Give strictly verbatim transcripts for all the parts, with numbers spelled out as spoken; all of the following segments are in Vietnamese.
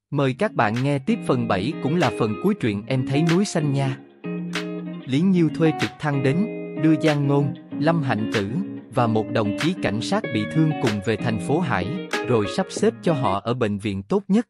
Mời các bạn nghe tiếp phần bảy cũng là phần cuối truyện Em thấy núi xanh nha. Lý Nhiêu thuê trực thăng đến, đưa Giang Ngôn, Lâm Hạnh Tử và một đồng chí cảnh sát bị thương cùng về thành phố Hải, rồi sắp xếp cho họ ở bệnh viện tốt nhất.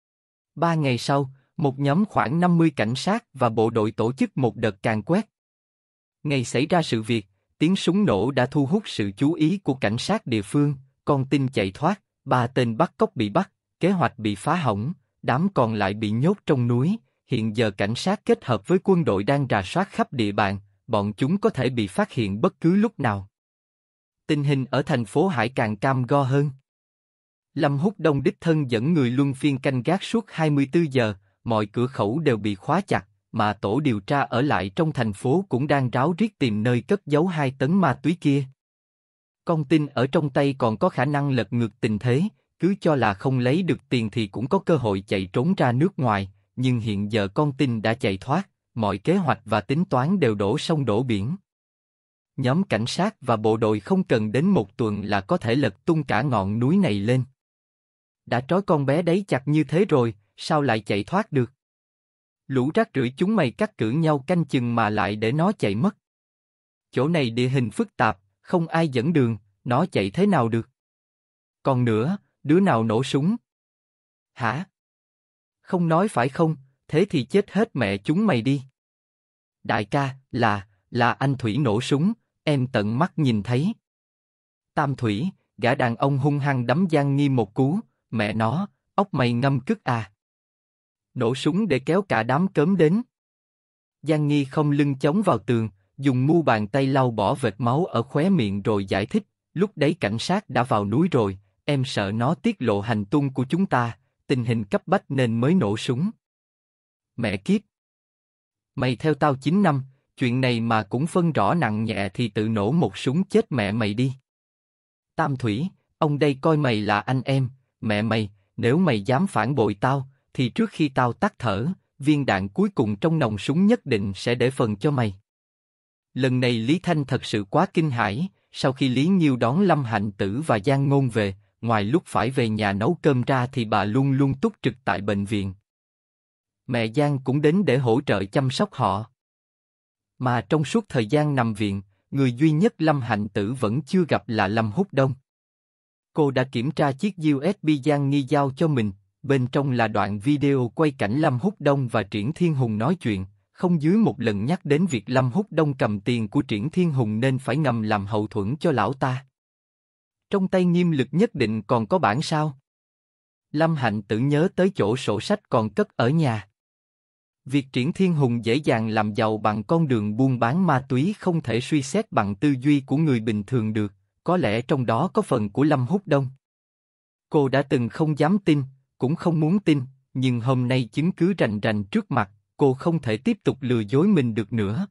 Ba ngày sau, một nhóm khoảng năm mươi cảnh sát và bộ đội tổ chức một đợt càn quét. Ngày xảy ra sự việc, tiếng súng nổ đã thu hút sự chú ý của cảnh sát địa phương, con tin chạy thoát, ba tên bắt cóc bị bắt, kế hoạch bị phá hỏng, đám còn lại bị nhốt trong núi. Hiện giờ cảnh sát kết hợp với quân đội đang rà soát khắp địa bàn, bọn chúng có thể bị phát hiện bất cứ lúc nào. Tình hình ở thành phố Hải càng cam go hơn. Lâm Húc Đông đích thân dẫn người luân phiên canh gác suốt hai mươi tư giờ, mọi cửa khẩu đều bị khóa chặt, mà tổ điều tra ở lại trong thành phố cũng đang ráo riết tìm nơi cất giấu hai tấn ma túy kia. Con tin ở trong tay còn có khả năng lật ngược tình thế, cứ cho là không lấy được tiền thì cũng có cơ hội chạy trốn ra nước ngoài, nhưng hiện giờ con tin đã chạy thoát, mọi kế hoạch và tính toán đều đổ sông đổ biển. Nhóm cảnh sát và bộ đội không cần đến một tuần là có thể lật tung cả ngọn núi này lên. Đã trói con bé đấy chặt như thế rồi, sao lại chạy thoát được? Lũ rác rưởi chúng mày cắt cử nhau canh chừng mà lại để nó chạy mất. Chỗ này địa hình phức tạp, không ai dẫn đường, nó chạy thế nào được? Còn nữa, đứa nào nổ súng? Hả? Không nói phải không, thế thì chết hết mẹ chúng mày đi. Đại ca, là, là anh Thủy nổ súng, em tận mắt nhìn thấy. Tam Thủy, gã đàn ông hung hăng đấm Giang Nghi một cú, mẹ nó, ốc mày ngâm cứt à. Nổ súng để kéo cả đám cớm đến. Giang Nghi không lưng chống vào tường, dùng mu bàn tay lau bỏ vệt máu ở khóe miệng rồi giải thích, lúc đấy cảnh sát đã vào núi rồi, em sợ nó tiết lộ hành tung của chúng ta, tình hình cấp bách nên mới nổ súng. Mẹ kiếp! Mày theo tao chín năm, chuyện này mà cũng phân rõ nặng nhẹ thì tự nổ một súng chết mẹ mày đi. Tam Thủy, ông đây coi mày là anh em, mẹ mày, nếu mày dám phản bội tao, thì trước khi tao tắt thở, viên đạn cuối cùng trong nòng súng nhất định sẽ để phần cho mày. Lần này Lý Thanh thật sự quá kinh hãi, sau khi Lý Nhiêu đón Lâm Hạnh Tử và Giang Ngôn về, ngoài lúc phải về nhà nấu cơm ra thì bà luôn luôn túc trực tại bệnh viện. Mẹ Giang cũng đến để hỗ trợ chăm sóc họ. Mà trong suốt thời gian nằm viện, người duy nhất Lâm Hạnh Tử vẫn chưa gặp là Lâm Húc Đông. Cô đã kiểm tra chiếc u ét bê Giang Nghi giao cho mình, bên trong là đoạn video quay cảnh Lâm Húc Đông và Triển Thiên Hùng nói chuyện, không dưới một lần nhắc đến việc Lâm Húc Đông cầm tiền của Triển Thiên Hùng nên phải ngầm làm hậu thuẫn cho lão ta. Trong tay nghiêm lực nhất định còn có bản sao. Lâm Hạnh Tử nhớ tới chỗ sổ sách còn cất ở nhà. Việc Triển Thiên Hùng dễ dàng làm giàu bằng con đường buôn bán ma túy không thể suy xét bằng tư duy của người bình thường được, có lẽ trong đó có phần của Lâm Húc Đông. Cô đã từng không dám tin, cũng không muốn tin, nhưng hôm nay chứng cứ rành rành trước mặt, cô không thể tiếp tục lừa dối mình được nữa.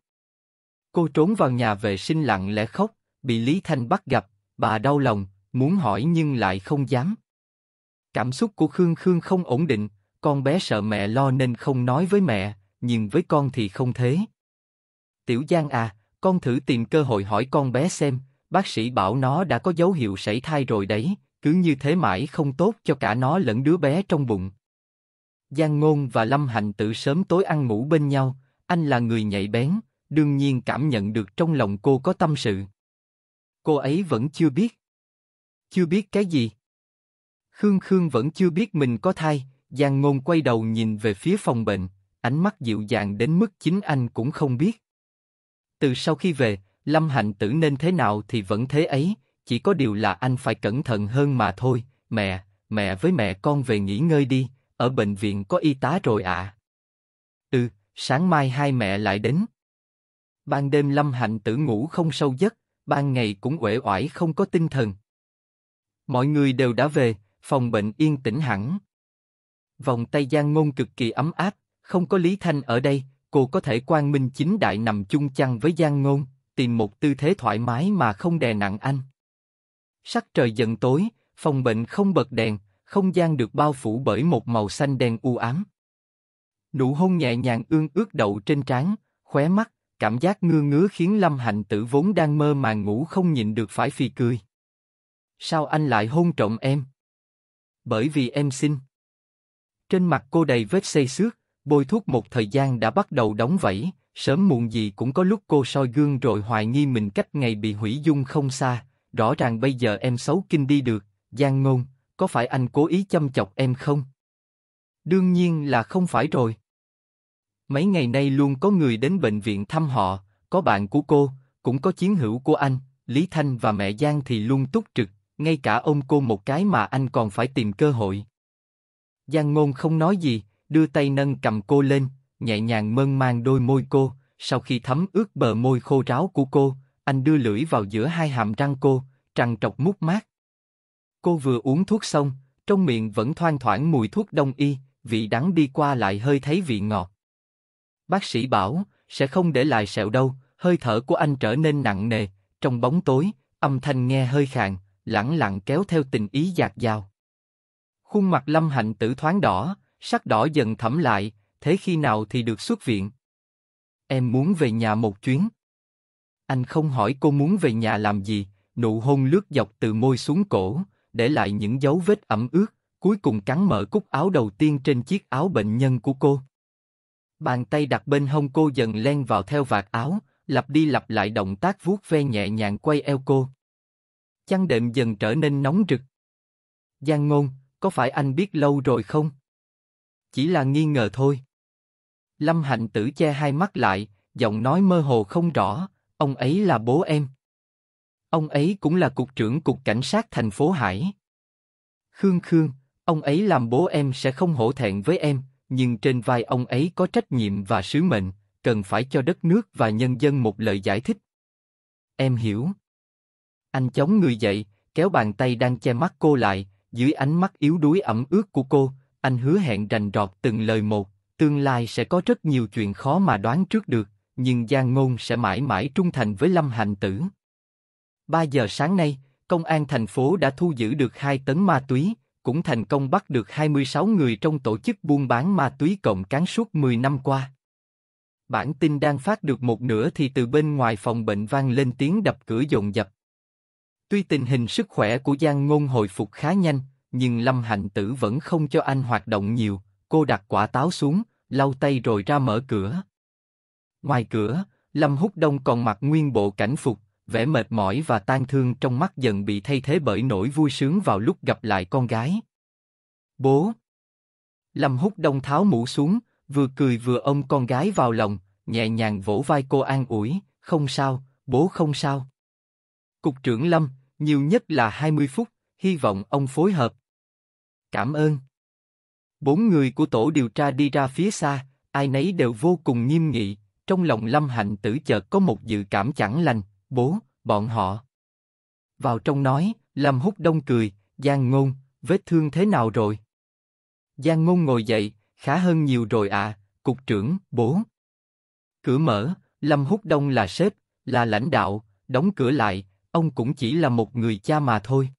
Cô trốn vào nhà vệ sinh lặng lẽ khóc, bị Lý Thanh bắt gặp, bà đau lòng, muốn hỏi nhưng lại không dám. Cảm xúc của Khương Khương không ổn định, con bé sợ mẹ lo nên không nói với mẹ, nhưng với con thì không thế. Tiểu Giang à, con thử tìm cơ hội hỏi con bé xem, bác sĩ bảo nó đã có dấu hiệu sảy thai rồi đấy, cứ như thế mãi không tốt cho cả nó lẫn đứa bé trong bụng. Giang Ngôn và Lâm Hạnh Tử sớm tối ăn ngủ bên nhau, anh là người nhạy bén, đương nhiên cảm nhận được trong lòng cô có tâm sự. Cô ấy vẫn chưa biết. Chưa biết cái gì? Khương Khương vẫn chưa biết mình có thai. Giang Ngôn quay đầu nhìn về phía phòng bệnh, ánh mắt dịu dàng đến mức chính anh cũng không biết. Từ sau khi về, Lâm Hạnh Tử nên thế nào thì vẫn thế ấy, chỉ có điều là anh phải cẩn thận hơn mà thôi. Mẹ, mẹ với mẹ con về nghỉ ngơi đi, ở bệnh viện có y tá rồi ạ. À. Ừ, sáng mai hai mẹ lại đến. Ban đêm Lâm Hạnh Tử ngủ không sâu giấc, ban ngày cũng uể oải không có tinh thần. Mọi người đều đã về, phòng bệnh yên tĩnh hẳn. Vòng tay Giang Ngôn cực kỳ ấm áp, không có Lý Thanh ở đây, cô có thể quang minh chính đại nằm chung chăn với Giang Ngôn, tìm một tư thế thoải mái mà không đè nặng anh. Sắc trời dần tối, phòng bệnh không bật đèn, không gian được bao phủ bởi một màu xanh đen u ám. Nụ hôn nhẹ nhàng ương ướt đậu trên trán, khóe mắt, cảm giác ngứa ngứa khiến Lâm Hạnh Tử vốn đang mơ màng ngủ không nhịn được phải phì cười. Sao anh lại hôn trộm em? Bởi vì em xinh. Trên mặt cô đầy vết xây xước, bôi thuốc một thời gian đã bắt đầu đóng vảy, sớm muộn gì cũng có lúc cô soi gương rồi hoài nghi mình cách ngày bị hủy dung không xa, rõ ràng bây giờ em xấu kinh đi được, Giang Ngôn, có phải anh cố ý châm chọc em không? Đương nhiên là không phải rồi. Mấy ngày nay luôn có người đến bệnh viện thăm họ, có bạn của cô, cũng có chiến hữu của anh, Lý Thanh và mẹ Giang thì luôn túc trực, ngay cả ôm cô một cái mà anh còn phải tìm cơ hội. Giang Ngôn không nói gì, đưa tay nâng cầm cô lên, nhẹ nhàng mơn man đôi môi cô, sau khi thấm ướt bờ môi khô ráo của cô, anh đưa lưỡi vào giữa hai hàm răng cô, trằn trọc mút mát. Cô vừa uống thuốc xong, trong miệng vẫn thoang thoảng mùi thuốc đông y, vị đắng đi qua lại hơi thấy vị ngọt. Bác sĩ bảo, sẽ không để lại sẹo đâu, hơi thở của anh trở nên nặng nề, trong bóng tối, âm thanh nghe hơi khàn, lẳng lặng kéo theo tình ý dạt dào. Khuôn mặt Lâm Hạnh Tử thoáng đỏ, sắc đỏ dần thẫm lại, thế khi nào thì được xuất viện? Em muốn về nhà một chuyến. Anh không hỏi cô muốn về nhà làm gì, nụ hôn lướt dọc từ môi xuống cổ, để lại những dấu vết ẩm ướt, cuối cùng cắn mở cúc áo đầu tiên trên chiếc áo bệnh nhân của cô. Bàn tay đặt bên hông cô dần len vào theo vạt áo, lặp đi lặp lại động tác vuốt ve nhẹ nhàng quay eo cô. Chăn đệm dần trở nên nóng rực. Giang Ngôn, có phải anh biết lâu rồi không? Chỉ là nghi ngờ thôi. Lâm Hạnh Tử che hai mắt lại, giọng nói mơ hồ không rõ, ông ấy là bố em. Ông ấy cũng là cục trưởng cục cảnh sát thành phố Hải. Khương Khương, ông ấy làm bố em sẽ không hổ thẹn với em, nhưng trên vai ông ấy có trách nhiệm và sứ mệnh, cần phải cho đất nước và nhân dân một lời giải thích. Em hiểu. Anh chống người dậy, kéo bàn tay đang che mắt cô lại, dưới ánh mắt yếu đuối ẩm ướt của cô, anh hứa hẹn rành rọt từng lời một, tương lai sẽ có rất nhiều chuyện khó mà đoán trước được, nhưng Giang Ngôn sẽ mãi mãi trung thành với Lâm Hạnh Tử. Ba giờ sáng nay, công an thành phố đã thu giữ được hai tấn ma túy, cũng thành công bắt được hai mươi sáu người trong tổ chức buôn bán ma túy cộng cán suốt mười năm qua. Bản tin đang phát được một nửa thì từ bên ngoài phòng bệnh vang lên tiếng đập cửa dồn dập. Tuy tình hình sức khỏe của Giang Ngôn hồi phục khá nhanh, nhưng Lâm Hạnh Tử vẫn không cho anh hoạt động nhiều, cô đặt quả táo xuống, lau tay rồi ra mở cửa. Ngoài cửa, Lâm Húc Đông còn mặc nguyên bộ cảnh phục, vẻ mệt mỏi và tang thương trong mắt dần bị thay thế bởi nỗi vui sướng vào lúc gặp lại con gái. Bố! Lâm Húc Đông tháo mũ xuống, vừa cười vừa ôm con gái vào lòng, nhẹ nhàng vỗ vai cô an ủi, không sao, bố không sao. Cục trưởng Lâm, nhiều nhất là hai mươi phút, hy vọng ông phối hợp. Cảm ơn. Bốn người của tổ điều tra đi ra phía xa, ai nấy đều vô cùng nghiêm nghị, trong lòng Lâm Hạnh Tử chợt có một dự cảm chẳng lành, bố, bọn họ. Vào trong nói, Lâm Húc Đông cười, Giang Ngôn, vết thương thế nào rồi? Giang Ngôn ngồi dậy, khá hơn nhiều rồi ạ, cục trưởng, bố. Cửa mở, Lâm Húc Đông là sếp, là lãnh đạo, đóng cửa lại, ông cũng chỉ là một người cha mà thôi.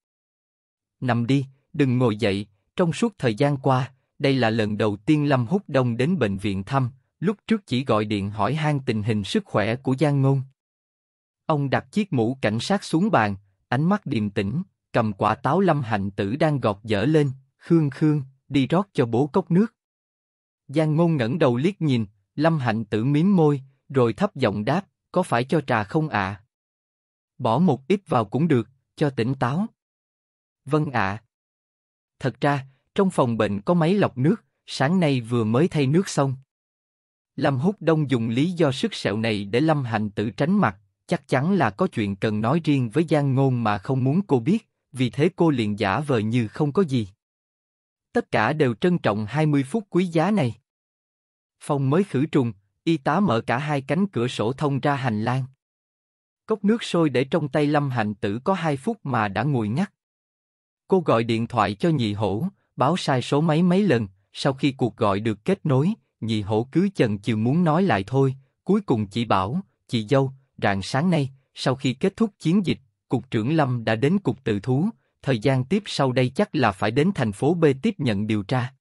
Nằm đi, đừng ngồi dậy, trong suốt thời gian qua, đây là lần đầu tiên Lâm Húc Đông đến bệnh viện thăm, lúc trước chỉ gọi điện hỏi han tình hình sức khỏe của Giang Ngôn. Ông đặt chiếc mũ cảnh sát xuống bàn, ánh mắt điềm tĩnh, cầm quả táo Lâm Hạnh Tử đang gọt dở lên, Khương Khương, đi rót cho bố cốc nước. Giang Ngôn ngẩng đầu liếc nhìn, Lâm Hạnh Tử mím môi, rồi thấp giọng đáp, có phải cho trà không ạ? À? Bỏ một ít vào cũng được, cho tỉnh táo. Vâng ạ. À. Thật ra, trong phòng bệnh có máy lọc nước, sáng nay vừa mới thay nước xong. Lâm Húc Đông dùng lý do sức sẹo này để Lâm Hạnh Tử tránh mặt, chắc chắn là có chuyện cần nói riêng với Giang Ngôn mà không muốn cô biết, vì thế cô liền giả vờ như không có gì. Tất cả đều trân trọng hai mươi phút quý giá này. Phòng mới khử trùng, y tá mở cả hai cánh cửa sổ thông ra hành lang. Cốc nước sôi để trong tay Lâm Hạnh Tử có hai phút mà đã nguội ngắt. Cô gọi điện thoại cho nhị hổ, báo sai số máy mấy lần, sau khi cuộc gọi được kết nối, nhị hổ cứ chần chừ muốn nói lại thôi, cuối cùng chỉ bảo, chị dâu, rạng sáng nay, sau khi kết thúc chiến dịch, cục trưởng Lâm đã đến cục tự thú, thời gian tiếp sau đây chắc là phải đến thành phố B tiếp nhận điều tra.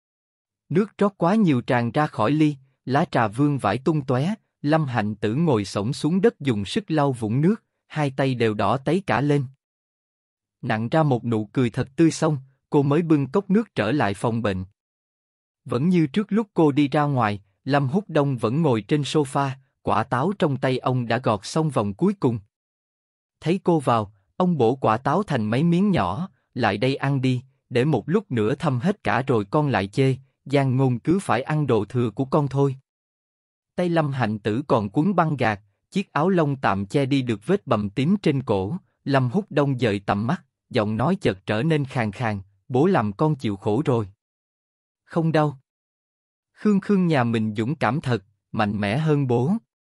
Nước rót quá nhiều tràn ra khỏi ly, lá trà vương vãi tung tóe, Lâm Hạnh Tử ngồi xổm xuống đất dùng sức lau vũng nước, hai tay đều đỏ tấy cả lên. Nặn ra một nụ cười thật tươi xong, cô mới bưng cốc nước trở lại phòng bệnh. Vẫn như trước lúc cô đi ra ngoài, Lâm Húc Đông vẫn ngồi trên sofa, quả táo trong tay ông đã gọt xong vòng cuối cùng. Thấy cô vào, ông bổ quả táo thành mấy miếng nhỏ, lại đây ăn đi, để một lúc nữa thâm hết cả rồi con lại chê, Giang Ngôn cứ phải ăn đồ thừa của con thôi. Tay Lâm Hạnh Tử còn quấn băng gạc, chiếc áo lông tạm che đi được vết bầm tím trên cổ. Lâm Húc Đông dời tầm mắt, giọng nói chợt trở nên khàn khàn, bố làm con chịu khổ rồi. Không đâu. Khương Khương nhà mình dũng cảm thật, mạnh mẽ hơn bố.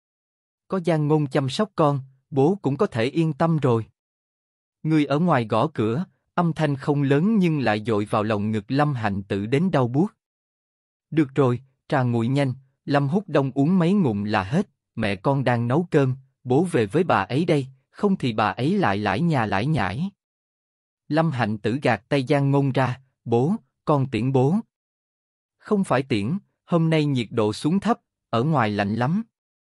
Có Giang Ngôn chăm sóc con, bố cũng có thể yên tâm rồi. Người ở ngoài gõ cửa, âm thanh không lớn nhưng lại dội vào lòng ngực Lâm Hạnh Tử đến đau buốt. Được rồi, trà nguội nhanh, Lâm Húc Đông uống mấy ngụm là hết, mẹ con đang nấu cơm, bố về với bà ấy đây, không thì bà ấy lại lải nhà lải nhải. Lâm Hạnh Tử gạt tay Giang Ngôn ra, bố, con tiễn bố. Không phải tiễn, hôm nay nhiệt độ xuống thấp, ở ngoài lạnh lắm.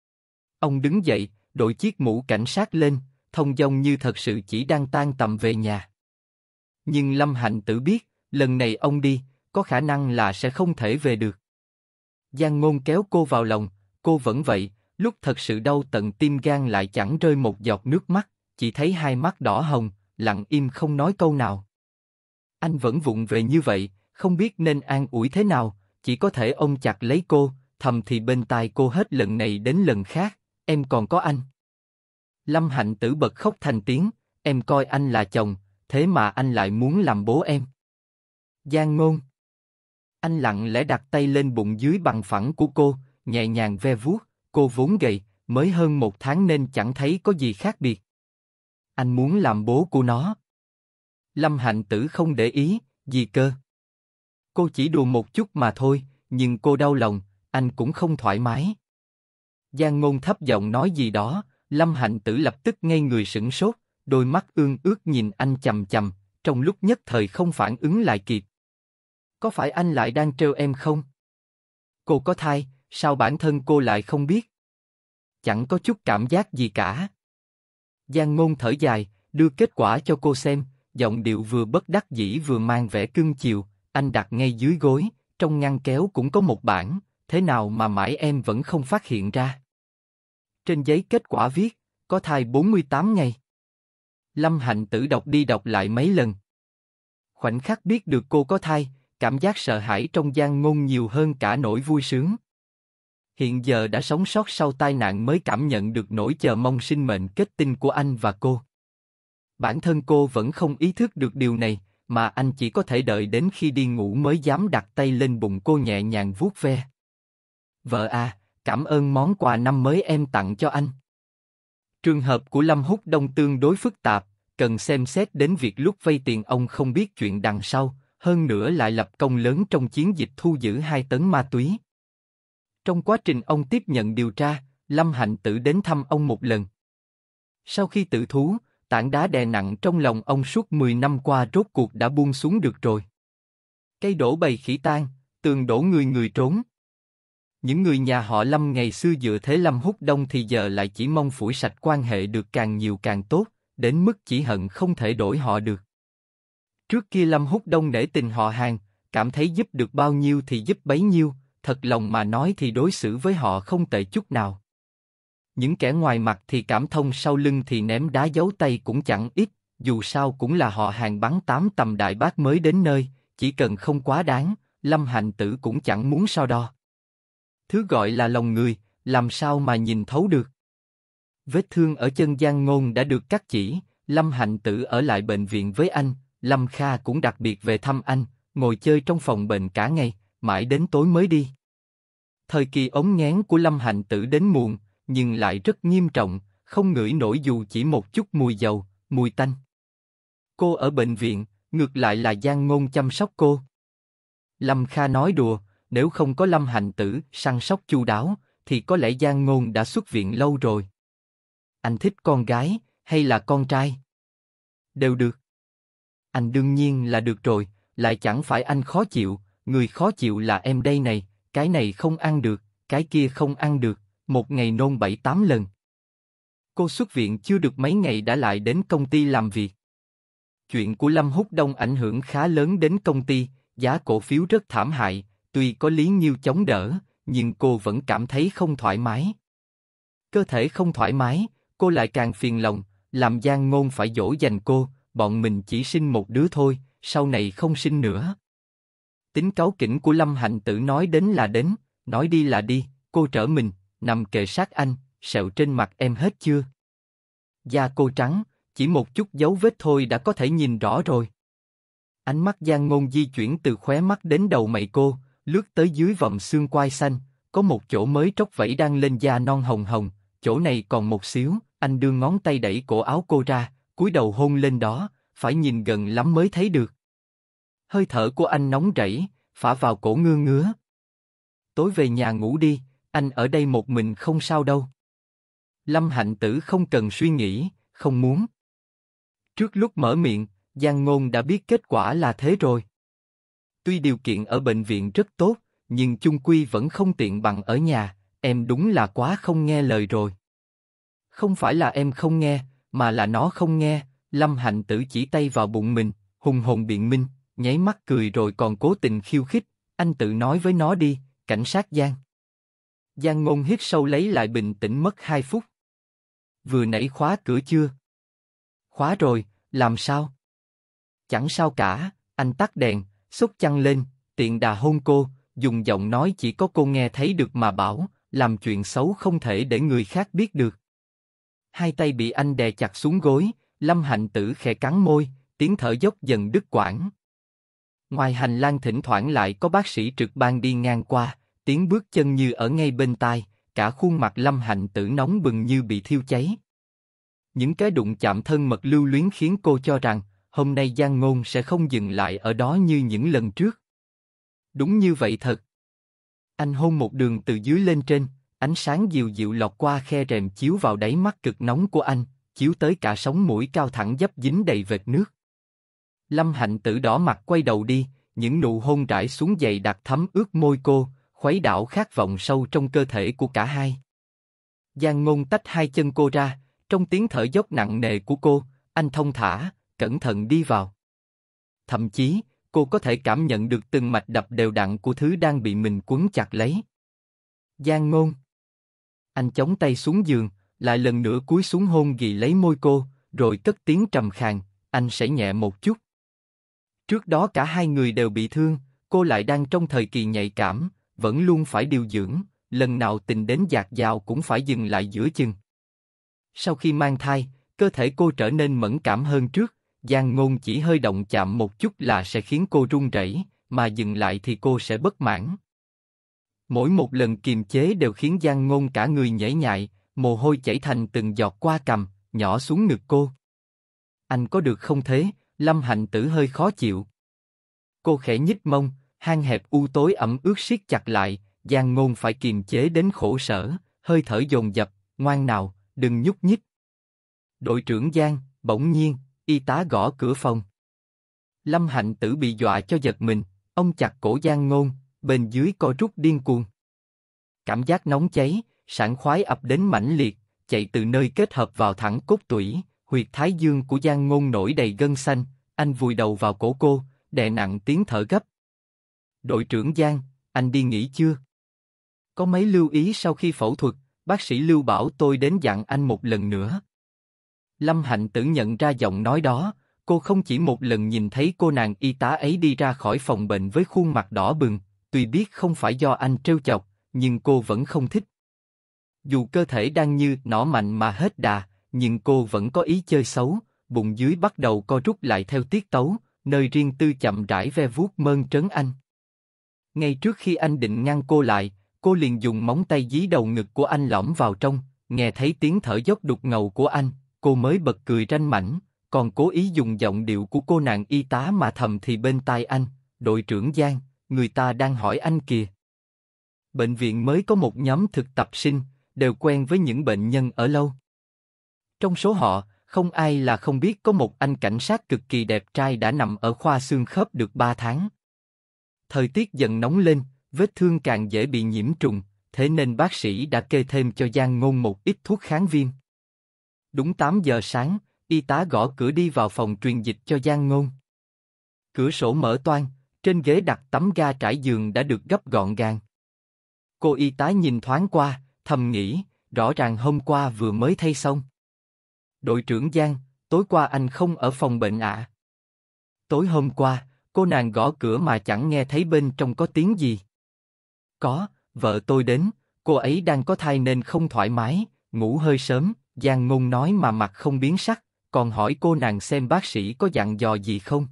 Ông đứng dậy, đội chiếc mũ cảnh sát lên, thông dong như thật sự chỉ đang tan tầm về nhà. Nhưng Lâm Hạnh Tử biết, lần này ông đi, có khả năng là sẽ không thể về được. Giang Ngôn kéo cô vào lòng, cô vẫn vậy, lúc thật sự đau tận tim gan lại chẳng rơi một giọt nước mắt, chỉ thấy hai mắt đỏ hồng, lặng im không nói câu nào. Anh vẫn vụng về như vậy, không biết nên an ủi thế nào, chỉ có thể ôm chặt lấy cô, thầm thì bên tai cô hết lần này đến lần khác, em còn có anh. Lâm Hạnh Tử bật khóc thành tiếng, em coi anh là chồng, thế mà anh lại muốn làm bố em. Giang Ngôn. Anh lặng lẽ đặt tay lên bụng dưới bằng phẳng của cô, nhẹ nhàng ve vuốt, cô vốn gầy, mới hơn một tháng nên chẳng thấy có gì khác biệt. Anh muốn làm bố của nó. Lâm Hạnh Tử không để ý, gì cơ. Cô chỉ đùa một chút mà thôi, nhưng cô đau lòng, anh cũng không thoải mái. Giang Ngôn thấp giọng nói gì đó, Lâm Hạnh Tử lập tức ngây người sửng sốt, đôi mắt ương ướt nhìn anh chằm chằm, trong lúc nhất thời không phản ứng lại kịp. Có phải anh lại đang trêu em không? Cô có thai, sao bản thân cô lại không biết? Chẳng có chút cảm giác gì cả. Giang Ngôn thở dài, đưa kết quả cho cô xem, giọng điệu vừa bất đắc dĩ vừa mang vẻ cưng chiều, anh đặt ngay dưới gối, trong ngăn kéo cũng có một bảng, thế nào mà mãi em vẫn không phát hiện ra? Trên giấy kết quả viết, có thai bốn mươi tám ngày. Lâm Hạnh Tử đọc đi đọc lại mấy lần. Khoảnh khắc biết được cô có thai, cảm giác sợ hãi trong Giang Ngôn nhiều hơn cả nỗi vui sướng. Hiện giờ đã sống sót sau tai nạn mới cảm nhận được nỗi chờ mong sinh mệnh kết tinh của anh và cô. Bản thân cô vẫn không ý thức được điều này, mà anh chỉ có thể đợi đến khi đi ngủ mới dám đặt tay lên bụng cô nhẹ nhàng vuốt ve. Vợ à, cảm ơn món quà năm mới em tặng cho anh. Trường hợp của Lâm Húc Đông tương đối phức tạp, cần xem xét đến việc lúc vay tiền ông không biết chuyện đằng sau, hơn nữa lại lập công lớn trong chiến dịch thu giữ hai tấn ma túy. Trong quá trình ông tiếp nhận điều tra, Lâm Hạnh Tử đến thăm ông một lần. Sau khi tự thú, tảng đá đè nặng trong lòng ông suốt mười năm qua rốt cuộc đã buông xuống được rồi. Cây đổ bầy khỉ tan, tường đổ người người trốn. Những người nhà họ Lâm ngày xưa dựa thế Lâm Húc Đông thì giờ lại chỉ mong phủi sạch quan hệ được càng nhiều càng tốt, đến mức chỉ hận không thể đổi họ được. Trước kia Lâm Húc Đông nể tình họ hàng, cảm thấy giúp được bao nhiêu thì giúp bấy nhiêu, thật lòng mà nói thì đối xử với họ không tệ chút nào. Những kẻ ngoài mặt thì cảm thông, sau lưng thì ném đá giấu tay cũng chẳng ít, dù sao cũng là họ hàng bắn tám tầm đại bác mới đến nơi, chỉ cần không quá đáng, Lâm Hạnh Tử cũng chẳng muốn so đo. Thứ gọi là lòng người, làm sao mà nhìn thấu được. Vết thương ở chân Giang Ngôn đã được cắt chỉ, Lâm Hạnh Tử ở lại bệnh viện với anh, Lâm Kha cũng đặc biệt về thăm anh, ngồi chơi trong phòng bệnh cả ngày, mãi đến tối mới đi. Thời kỳ ống nghén của Lâm Hạnh Tử đến muộn, nhưng lại rất nghiêm trọng, không ngửi nổi dù chỉ một chút mùi dầu, mùi tanh. Cô ở bệnh viện, ngược lại là Giang Ngôn chăm sóc cô. Lâm Kha nói đùa, nếu không có Lâm Hạnh Tử săn sóc chu đáo, thì có lẽ Giang Ngôn đã xuất viện lâu rồi. Anh thích con gái, hay là con trai? Đều được. Anh đương nhiên là được rồi, lại chẳng phải anh khó chịu, người khó chịu là em đây này, cái này không ăn được, cái kia không ăn được, một ngày nôn bảy tám lần. Cô xuất viện chưa được mấy ngày đã lại đến công ty làm việc. Chuyện của Lâm Húc Đông ảnh hưởng khá lớn đến công ty, giá cổ phiếu rất thảm hại, Tuy có Lý Nhiêu chống đỡ, nhưng cô vẫn cảm thấy không thoải mái. Cơ thể không thoải mái, cô lại càng phiền lòng, làm Giang Ngôn phải dỗ dành cô, bọn mình chỉ sinh một đứa thôi, sau này không sinh nữa. Tính cáu kỉnh của Lâm Hạnh Tử nói đến là đến, nói đi là đi, cô trở mình, nằm kề sát anh, sẹo trên mặt em hết chưa? Da cô trắng, chỉ một chút dấu vết thôi đã có thể nhìn rõ rồi. Ánh mắt Giang Ngôn di chuyển từ khóe mắt đến đầu mày cô, lướt tới dưới vòng xương quai xanh, có một chỗ mới tróc vẫy đang lên da non hồng hồng, chỗ này còn một xíu, anh đưa ngón tay đẩy cổ áo cô ra, cúi đầu hôn lên đó, phải nhìn gần lắm mới thấy được. Hơi thở của anh nóng rẫy, phả vào cổ ngứa ngứa. Tối về nhà ngủ đi, anh ở đây một mình không sao đâu. Lâm Hạnh Tử không cần suy nghĩ, không muốn. Trước lúc mở miệng, Giang Ngôn đã biết kết quả là thế rồi. Tuy điều kiện ở bệnh viện rất tốt, nhưng chung quy vẫn không tiện bằng ở nhà, em đúng là quá không nghe lời rồi. Không phải là em không nghe, mà là nó không nghe. Lâm Hạnh Tử chỉ tay vào bụng mình, hùng hồn biện minh, nháy mắt cười rồi còn cố tình khiêu khích, anh tự nói với nó đi, cảnh sát Giang. Giang Ngôn hít sâu lấy lại bình tĩnh mất hai phút. Vừa nãy khóa cửa chưa? Khóa rồi, làm sao? Chẳng sao cả, anh tắt đèn, xốc chăn lên, tiện đà hôn cô, dùng giọng nói chỉ có cô nghe thấy được mà bảo, làm chuyện xấu không thể để người khác biết được. Hai tay bị anh đè chặt xuống gối, Lâm Hạnh Tử khẽ cắn môi, tiếng thở dốc dần đứt quãng. Ngoài hành lang thỉnh thoảng lại có bác sĩ trực ban đi ngang qua, tiếng bước chân như ở ngay bên tai, cả khuôn mặt Lâm Hạnh Tử nóng bừng như bị thiêu cháy. Những cái đụng chạm thân mật lưu luyến khiến cô cho rằng, hôm nay Giang Ngôn sẽ không dừng lại ở đó như những lần trước. Đúng như vậy thật. Anh hôn một đường từ dưới lên trên, ánh sáng dịu dịu lọt qua khe rèm chiếu vào đáy mắt cực nóng của anh, chiếu tới cả sống mũi cao thẳng dấp dính đầy vệt nước. Lâm Hạnh Tử đỏ mặt quay đầu đi, những nụ hôn rải xuống dày đặc thấm ướt môi cô, khuấy đảo khát vọng sâu trong cơ thể của cả hai. Giang Ngôn tách hai chân cô ra, trong tiếng thở dốc nặng nề của cô, anh thong thả, cẩn thận đi vào. Thậm chí, cô có thể cảm nhận được từng mạch đập đều đặn của thứ đang bị mình quấn chặt lấy. Giang Ngôn. Anh chống tay xuống giường, lại lần nữa cúi xuống hôn ghì lấy môi cô, rồi cất tiếng trầm khàn, anh sẽ nhẹ một chút. Trước đó cả hai người đều bị thương, cô lại đang trong thời kỳ nhạy cảm, vẫn luôn phải điều dưỡng, lần nào tình đến dạt dào cũng phải dừng lại giữa chừng. Sau khi mang thai, cơ thể cô trở nên mẫn cảm hơn trước, Giang Ngôn chỉ hơi động chạm một chút là sẽ khiến cô run rẩy, mà dừng lại thì cô sẽ bất mãn. Mỗi một lần kiềm chế đều khiến Giang Ngôn cả người nhễ nhại, mồ hôi chảy thành từng giọt qua cằm, nhỏ xuống ngực cô. Anh có được không thế? Lâm Hạnh Tử hơi khó chịu. Cô khẽ nhích mông, hang hẹp u tối ẩm ướt siết chặt lại, Giang Ngôn phải kiềm chế đến khổ sở, hơi thở dồn dập, ngoan nào, đừng nhúc nhích. Đội trưởng Giang, bỗng nhiên, y tá gõ cửa phòng. Lâm Hạnh Tử bị dọa cho giật mình, ông chặt cổ Giang Ngôn, bên dưới co rút điên cuồng. Cảm giác nóng cháy, sảng khoái ập đến mãnh liệt, chạy từ nơi kết hợp vào thẳng cốt tủy, huyệt thái dương của Giang Ngôn nổi đầy gân xanh, anh vùi đầu vào cổ cô, đè nặng tiếng thở gấp. Đội trưởng Giang, anh đi nghỉ chưa? Có mấy lưu ý sau khi phẫu thuật, bác sĩ Lưu bảo tôi đến dặn anh một lần nữa. Lâm Hạnh Tử nhận ra giọng nói đó, cô không chỉ một lần nhìn thấy cô nàng y tá ấy đi ra khỏi phòng bệnh với khuôn mặt đỏ bừng, tuy biết không phải do anh trêu chọc, nhưng cô vẫn không thích. Dù cơ thể đang như nỏ mạnh mà hết đà, nhưng cô vẫn có ý chơi xấu, bụng dưới bắt đầu co rút lại theo tiết tấu, nơi riêng tư chậm rãi ve vuốt mơn trớn anh. Ngay trước khi anh định ngăn cô lại, cô liền dùng móng tay dí đầu ngực của anh lõm vào trong, nghe thấy tiếng thở dốc đục ngầu của anh, cô mới bật cười ranh mãnh, còn cố ý dùng giọng điệu của cô nàng y tá mà thầm thì bên tai anh, đội trưởng Giang, người ta đang hỏi anh kìa. Bệnh viện mới có một nhóm thực tập sinh, đều quen với những bệnh nhân ở lâu. Trong số họ, không ai là không biết có một anh cảnh sát cực kỳ đẹp trai đã nằm ở khoa xương khớp được ba tháng. Thời tiết dần nóng lên, vết thương càng dễ bị nhiễm trùng, thế nên bác sĩ đã kê thêm cho Giang Ngôn một ít thuốc kháng viêm. Đúng tám giờ sáng, y tá gõ cửa đi vào phòng truyền dịch cho Giang Ngôn. Cửa sổ mở toang, Trên ghế đặt tấm ga trải giường đã được gấp gọn gàng. Cô y tá nhìn thoáng qua, thầm nghĩ, rõ ràng hôm qua vừa mới thay xong. Đội trưởng Giang, tối qua anh không ở phòng bệnh ạ? À? Tối hôm qua, cô nàng gõ cửa mà chẳng nghe thấy bên trong có tiếng gì. Có, vợ tôi đến, cô ấy đang có thai nên không thoải mái, ngủ hơi sớm, Giang Ngôn nói mà mặt không biến sắc, còn hỏi cô nàng xem bác sĩ có dặn dò gì không.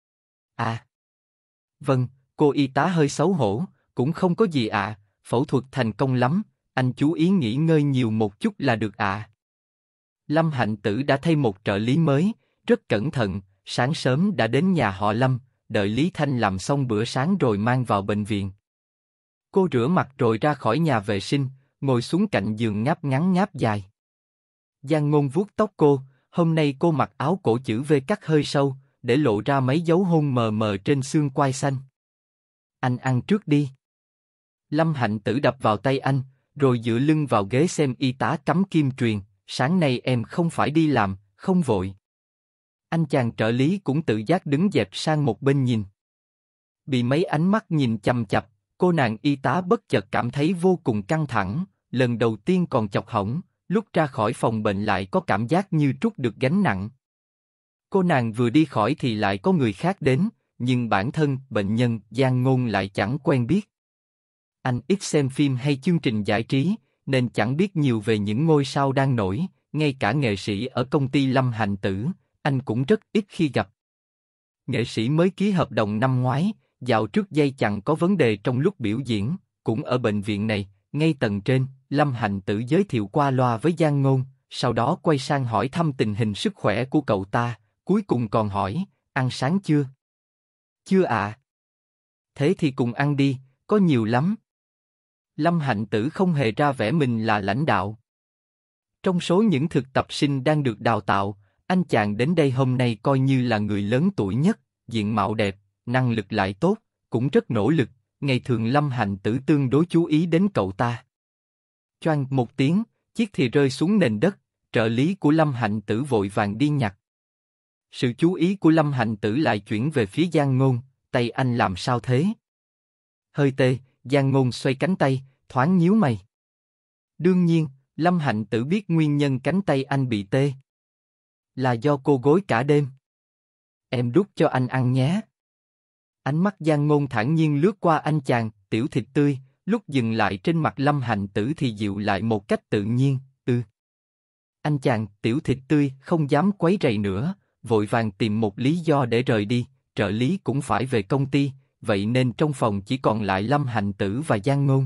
À. Vâng, cô y tá hơi xấu hổ, cũng không có gì ạ, à, phẫu thuật thành công lắm, anh chú ý nghỉ ngơi nhiều một chút là được ạ. À. Lâm Hạnh Tử đã thay một trợ lý mới, rất cẩn thận, sáng sớm đã đến nhà họ Lâm, đợi Lý Thanh làm xong bữa sáng rồi mang vào bệnh viện. Cô rửa mặt rồi ra khỏi nhà vệ sinh, ngồi xuống cạnh giường ngáp ngắn ngáp dài. Giang Ngôn vuốt tóc cô, hôm nay cô mặc áo cổ chữ V cắt hơi sâu, để lộ ra mấy dấu hôn mờ mờ trên xương quai xanh. Anh ăn trước đi. Lâm Hạnh Tử đập vào tay anh, rồi dựa lưng vào ghế xem y tá cắm kim truyền, sáng nay em không phải đi làm, không vội. Anh chàng trợ lý cũng tự giác đứng dẹp sang một bên nhìn. Bị mấy ánh mắt nhìn chằm chằm, cô nàng y tá bất chợt cảm thấy vô cùng căng thẳng, lần đầu tiên còn chọc hỏng, lúc ra khỏi phòng bệnh lại có cảm giác như trút được gánh nặng. Cô nàng vừa đi khỏi thì lại có người khác đến, nhưng bản thân bệnh nhân Giang Ngôn lại chẳng quen biết. Anh ít xem phim hay chương trình giải trí, nên chẳng biết nhiều về những ngôi sao đang nổi, ngay cả nghệ sĩ ở công ty Lâm Hạnh Tử, anh cũng rất ít khi gặp. Nghệ sĩ mới ký hợp đồng năm ngoái, dạo trước dây chằng có vấn đề trong lúc biểu diễn, cũng ở bệnh viện này, ngay tầng trên, Lâm Hạnh Tử giới thiệu qua loa với Giang Ngôn, sau đó quay sang hỏi thăm tình hình sức khỏe của cậu ta, cuối cùng còn hỏi, ăn sáng chưa? Chưa ạ. À. Thế thì cùng ăn đi, có nhiều lắm. Lâm Hạnh Tử không hề ra vẻ mình là lãnh đạo. Trong số những thực tập sinh đang được đào tạo, anh chàng đến đây hôm nay coi như là người lớn tuổi nhất, diện mạo đẹp, năng lực lại tốt, cũng rất nỗ lực, ngày thường Lâm Hạnh Tử tương đối chú ý đến cậu ta. Choang một tiếng, chiếc thìa rơi xuống nền đất, trợ lý của Lâm Hạnh Tử vội vàng đi nhặt. Sự chú ý của Lâm Hạnh Tử lại chuyển về phía Giang Ngôn, tay anh làm sao thế? Hơi tê, Giang Ngôn xoay cánh tay, thoáng nhíu mày. Đương nhiên, Lâm Hạnh Tử biết nguyên nhân cánh tay anh bị tê. Là do cô gối cả đêm. Em đút cho anh ăn nhé. Ánh mắt Giang Ngôn thản nhiên lướt qua anh chàng, tiểu thịt tươi, lúc dừng lại trên mặt Lâm Hạnh Tử thì dịu lại một cách tự nhiên, ừ. Anh chàng, tiểu thịt tươi, không dám quấy rầy nữa, vội vàng tìm một lý do để rời đi, trợ lý cũng phải về công ty, vậy nên trong phòng chỉ còn lại Lâm Hạnh Tử và Giang Ngôn.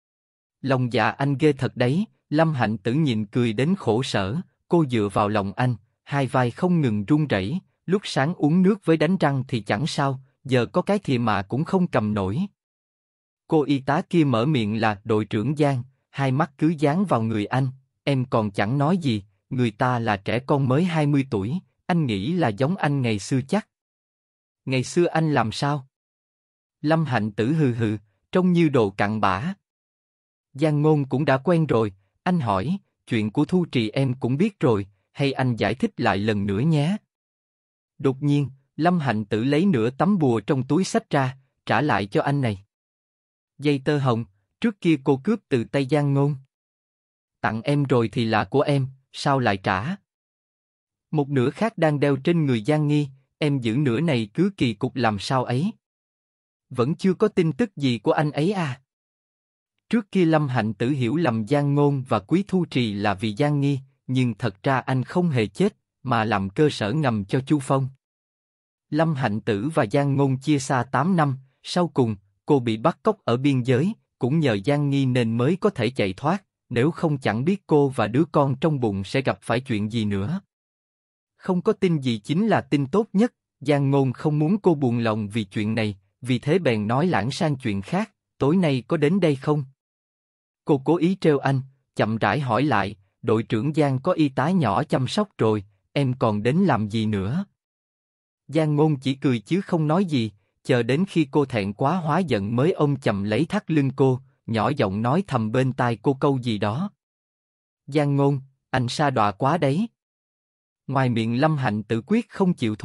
Lòng dạ anh ghê thật đấy, Lâm Hạnh Tử nhìn cười đến khổ sở, cô dựa vào lòng anh, hai vai không ngừng run rẩy, lúc sáng uống nước với đánh răng thì chẳng sao, giờ có cái thìa mà cũng không cầm nổi. Cô y tá kia mở miệng là đội trưởng Giang, hai mắt cứ dán vào người anh, em còn chẳng nói gì, người ta là trẻ con mới hai mươi tuổi, anh nghĩ là giống anh ngày xưa chắc. Ngày xưa anh làm sao? Lâm Hạnh Tử hừ hừ, trông như đồ cặn bã. Giang Ngôn cũng đã quen rồi, anh hỏi, chuyện của Thu Trì em cũng biết rồi, hay anh giải thích lại lần nữa nhé. Đột nhiên, Lâm Hạnh Tử lấy nửa tấm bùa trong túi xách ra, trả lại cho anh này. Dây tơ hồng, trước kia cô cướp từ tay Giang Ngôn. Tặng em rồi thì là của em, sao lại trả? Một nửa khác đang đeo trên người Giang Nghi, em giữ nửa này cứ kỳ cục làm sao ấy. Vẫn chưa có tin tức gì của anh ấy à? Trước kia Lâm Hạnh Tử hiểu lầm Giang Ngôn và Quý Thu Trì là vì Giang Nghi, nhưng thật ra anh không hề chết, mà làm cơ sở ngầm cho Chu Phong. Lâm Hạnh Tử và Giang Ngôn chia xa tám năm, sau cùng, cô bị bắt cóc ở biên giới, cũng nhờ Giang Nghi nên mới có thể chạy thoát, nếu không chẳng biết cô và đứa con trong bụng sẽ gặp phải chuyện gì nữa. Không có tin gì chính là tin tốt nhất, Giang Ngôn không muốn cô buồn lòng vì chuyện này, vì thế bèn nói lãng sang chuyện khác, tối nay có đến đây không? Cô cố ý trêu anh, chậm rãi hỏi lại, đội trưởng Giang có y tá nhỏ chăm sóc rồi, em còn đến làm gì nữa? Giang Ngôn chỉ cười chứ không nói gì, chờ đến khi cô thẹn quá hóa giận mới ôm chầm lấy thắt lưng cô, nhỏ giọng nói thầm bên tai cô câu gì đó. Giang Ngôn, anh sa đọa quá đấy. Ngoài miệng Lâm Hạnh Tử quyết không chịu thua,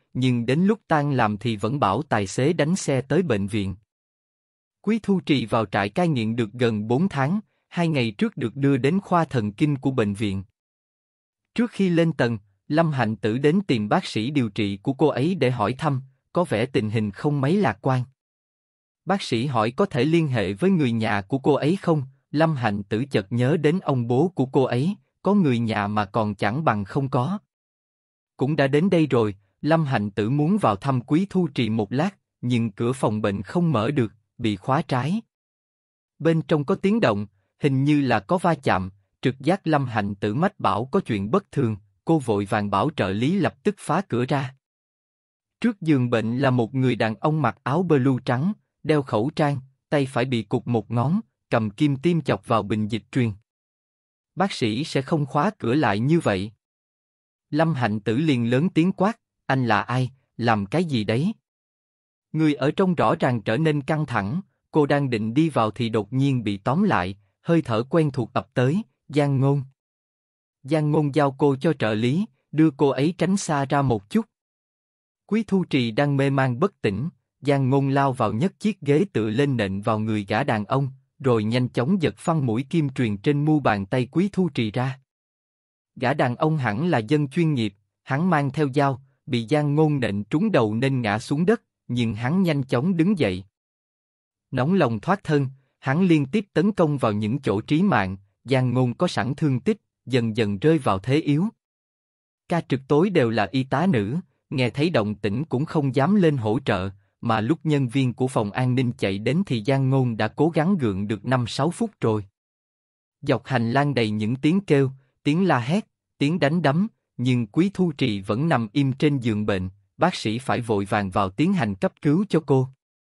nhưng đến lúc tan làm thì vẫn bảo tài xế đánh xe tới bệnh viện. Quý Thu Trì vào trại cai nghiện được gần bốn tháng, hai ngày trước được đưa đến khoa thần kinh của bệnh viện. Trước khi lên tầng, Lâm Hạnh Tử đến tìm bác sĩ điều trị của cô ấy để hỏi thăm, có vẻ tình hình không mấy lạc quan. Bác sĩ hỏi có thể liên hệ với người nhà của cô ấy không, Lâm Hạnh Tử chợt nhớ đến ông bố của cô ấy, có người nhà mà còn chẳng bằng không có. Cũng đã đến đây rồi, Lâm Hạnh Tử muốn vào thăm Quý Thu Trì một lát, nhưng cửa phòng bệnh không mở được, bị khóa trái. Bên trong có tiếng động, hình như là có va chạm, trực giác Lâm Hạnh Tử mách bảo có chuyện bất thường, cô vội vàng bảo trợ lý lập tức phá cửa ra. Trước giường bệnh là một người đàn ông mặc áo blue trắng, đeo khẩu trang, tay phải bị cụt một ngón, cầm kim tiêm chọc vào bình dịch truyền. Bác sĩ sẽ không khóa cửa lại như vậy. Lâm Hạnh Tử liền lớn tiếng quát, anh là ai, làm cái gì đấy? Người ở trong rõ ràng trở nên căng thẳng, cô đang định đi vào thì đột nhiên bị tóm lại, hơi thở quen thuộc ập tới, Giang Ngôn. Giang Ngôn giao cô cho trợ lý, đưa cô ấy tránh xa ra một chút. Quý Thu Trì đang mê man bất tỉnh, Giang Ngôn lao vào nhấc chiếc ghế tựa lên nện vào người gã đàn ông, rồi nhanh chóng giật phăng mũi kim truyền trên mu bàn tay Quý Thu Trì ra. Gã đàn ông hẳn là dân chuyên nghiệp, hắn mang theo dao, bị Giang Ngôn nện trúng đầu nên ngã xuống đất, nhưng hắn nhanh chóng đứng dậy. Nóng lòng thoát thân, hắn liên tiếp tấn công vào những chỗ trí mạng, Giang Ngôn có sẵn thương tích, dần dần rơi vào thế yếu. Ca trực tối đều là y tá nữ, nghe thấy động tĩnh cũng không dám lên hỗ trợ, mà lúc nhân viên của phòng an ninh chạy đến thì Giang Ngôn đã cố gắng gượng được năm sáu phút rồi. Dọc hành lang đầy những tiếng kêu, tiếng la hét, tiếng đánh đấm, nhưng Quý Thu Trì vẫn nằm im trên giường bệnh, bác sĩ phải vội vàng vào tiến hành cấp cứu cho cô.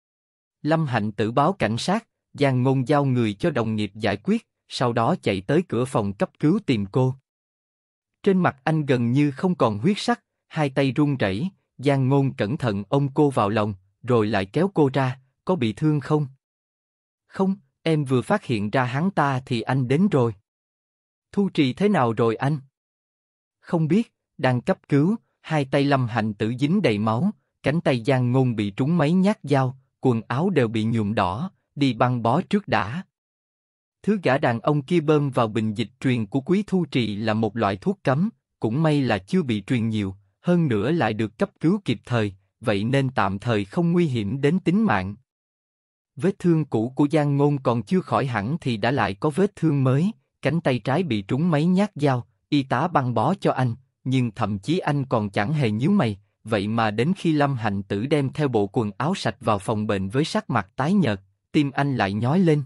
Lâm Hạnh Tử báo cảnh sát, Giang Ngôn giao người cho đồng nghiệp giải quyết, sau đó chạy tới cửa phòng cấp cứu tìm cô. Trên mặt anh gần như không còn huyết sắc, hai tay run rẩy, Giang Ngôn cẩn thận ôm cô vào lòng, rồi lại kéo cô ra, có bị thương không? Không, em vừa phát hiện ra hắn ta thì anh đến rồi. Thu Trì thế nào rồi anh? Không biết, đang cấp cứu, hai tay Lâm Hạnh Tử dính đầy máu, cánh tay Giang Ngôn bị trúng mấy nhát dao, quần áo đều bị nhuộm đỏ, đi băng bó trước đã. Thứ gã đàn ông kia bơm vào bình dịch truyền của Quý Thu Trì là một loại thuốc cấm, cũng may là chưa bị truyền nhiều, hơn nữa lại được cấp cứu kịp thời, vậy nên tạm thời không nguy hiểm đến tính mạng. Vết thương cũ của Giang Ngôn còn chưa khỏi hẳn thì đã lại có vết thương mới, cánh tay trái bị trúng mấy nhát dao, y tá băng bó cho anh, nhưng thậm chí anh còn chẳng hề nhíu mày, vậy mà đến khi Lâm Hạnh Tử đem theo bộ quần áo sạch vào phòng bệnh với sắc mặt tái nhợt, tim anh lại nhói lên.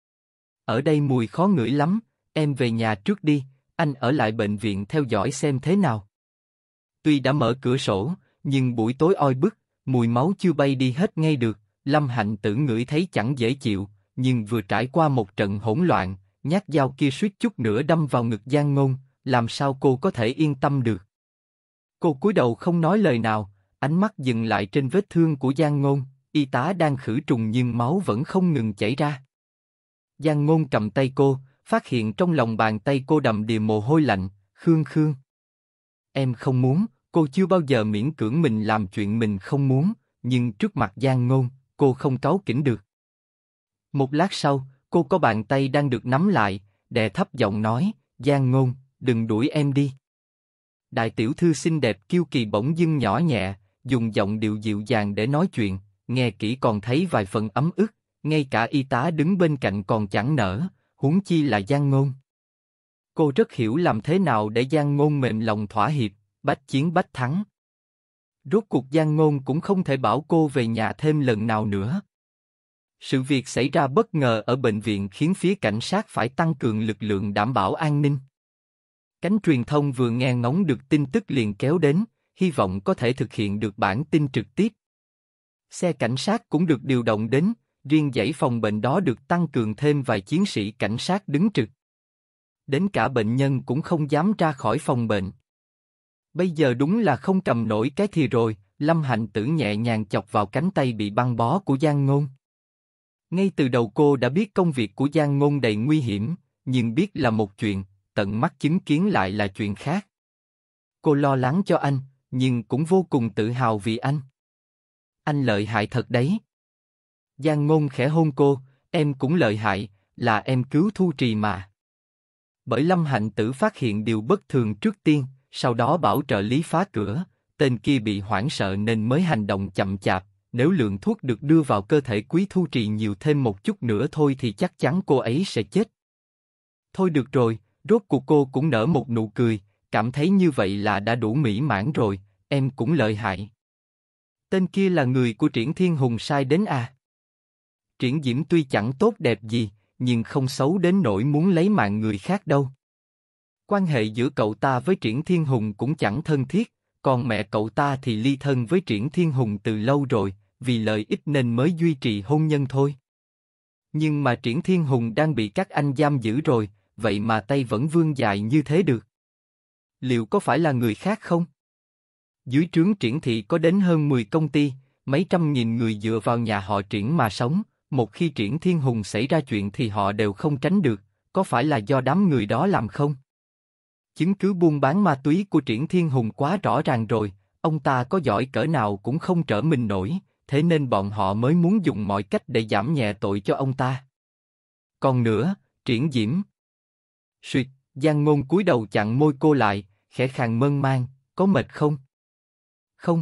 Ở đây mùi khó ngửi lắm, em về nhà trước đi, anh ở lại bệnh viện theo dõi xem thế nào. Tuy đã mở cửa sổ, nhưng buổi tối oi bức, mùi máu chưa bay đi hết ngay được, Lâm Hạnh Tử ngửi thấy chẳng dễ chịu, nhưng vừa trải qua một trận hỗn loạn, nhát dao kia suýt chút nữa đâm vào ngực Giang Ngôn, làm sao cô có thể yên tâm được. Cô cúi đầu không nói lời nào, ánh mắt dừng lại trên vết thương của Giang Ngôn, y tá đang khử trùng nhưng máu vẫn không ngừng chảy ra. Giang Ngôn cầm tay cô, phát hiện trong lòng bàn tay cô đầm đìa mồ hôi lạnh, khương khương. Em không muốn, cô chưa bao giờ miễn cưỡng mình làm chuyện mình không muốn, nhưng trước mặt Giang Ngôn, cô không cáu kỉnh được. Một lát sau, cô có bàn tay đang được nắm lại, đè thấp giọng nói, Giang Ngôn, đừng đuổi em đi. Đại tiểu thư xinh đẹp kiêu kỳ bỗng dưng nhỏ nhẹ, dùng giọng điệu dịu dàng để nói chuyện, nghe kỹ còn thấy vài phần ấm ức, ngay cả y tá đứng bên cạnh còn chẳng nỡ, huống chi là Giang Ngôn. Cô rất hiểu làm thế nào để Giang Ngôn mềm lòng thỏa hiệp, bách chiến bách thắng. Rốt cuộc Giang Ngôn cũng không thể bảo cô về nhà thêm lần nào nữa. Sự việc xảy ra bất ngờ ở bệnh viện khiến phía cảnh sát phải tăng cường lực lượng đảm bảo an ninh. Cánh truyền thông vừa nghe ngóng được tin tức liền kéo đến, hy vọng có thể thực hiện được bản tin trực tiếp. Xe cảnh sát cũng được điều động đến, riêng dãy phòng bệnh đó được tăng cường thêm vài chiến sĩ cảnh sát đứng trực. Đến cả bệnh nhân cũng không dám ra khỏi phòng bệnh. Bây giờ đúng là không cầm nổi cái thì rồi, Lâm Hạnh Tử nhẹ nhàng chọc vào cánh tay bị băng bó của Giang Ngôn. Ngay từ đầu cô đã biết công việc của Giang Ngôn đầy nguy hiểm, nhưng biết là một chuyện, tận mắt chứng kiến lại là chuyện khác. Cô lo lắng cho anh, nhưng cũng vô cùng tự hào vì anh. Anh lợi hại thật đấy. Giang Ngôn khẽ hôn cô, em cũng lợi hại, là em cứu Thu Trì mà. Bởi Lâm Hạnh Tử phát hiện điều bất thường trước tiên, sau đó bảo trợ lý phá cửa, tên kia bị hoảng sợ nên mới hành động chậm chạp, nếu lượng thuốc được đưa vào cơ thể Quý Thu Trì nhiều thêm một chút nữa thôi thì chắc chắn cô ấy sẽ chết. Thôi được rồi, rốt cuộc cô cũng nở một nụ cười, cảm thấy như vậy là đã đủ mỹ mãn rồi, em cũng lợi hại. Tên kia là người của Triển Thiên Hùng sai đến à? Triển Diễm tuy chẳng tốt đẹp gì, nhưng không xấu đến nỗi muốn lấy mạng người khác đâu. Quan hệ giữa cậu ta với Triển Thiên Hùng cũng chẳng thân thiết, còn mẹ cậu ta thì ly thân với Triển Thiên Hùng từ lâu rồi, vì lợi ích nên mới duy trì hôn nhân thôi. Nhưng mà Triển Thiên Hùng đang bị các anh giam giữ rồi, vậy mà tay vẫn vươn dài như thế được. Liệu có phải là người khác không? Dưới trướng Triển thị có đến hơn mười công ty, mấy trăm nghìn người dựa vào nhà họ Triển mà sống, một khi Triển Thiên Hùng xảy ra chuyện thì họ đều không tránh được, có phải là do đám người đó làm không? Chứng cứ buôn bán ma túy của Triển Thiên Hùng quá rõ ràng rồi, ông ta có giỏi cỡ nào cũng không trở mình nổi, thế nên bọn họ mới muốn dùng mọi cách để giảm nhẹ tội cho ông ta. Còn nữa, Triển Diễm. Suyệt, Giang Ngôn cúi đầu chặn môi cô lại, khẽ khàng mơn man, có mệt không? Không.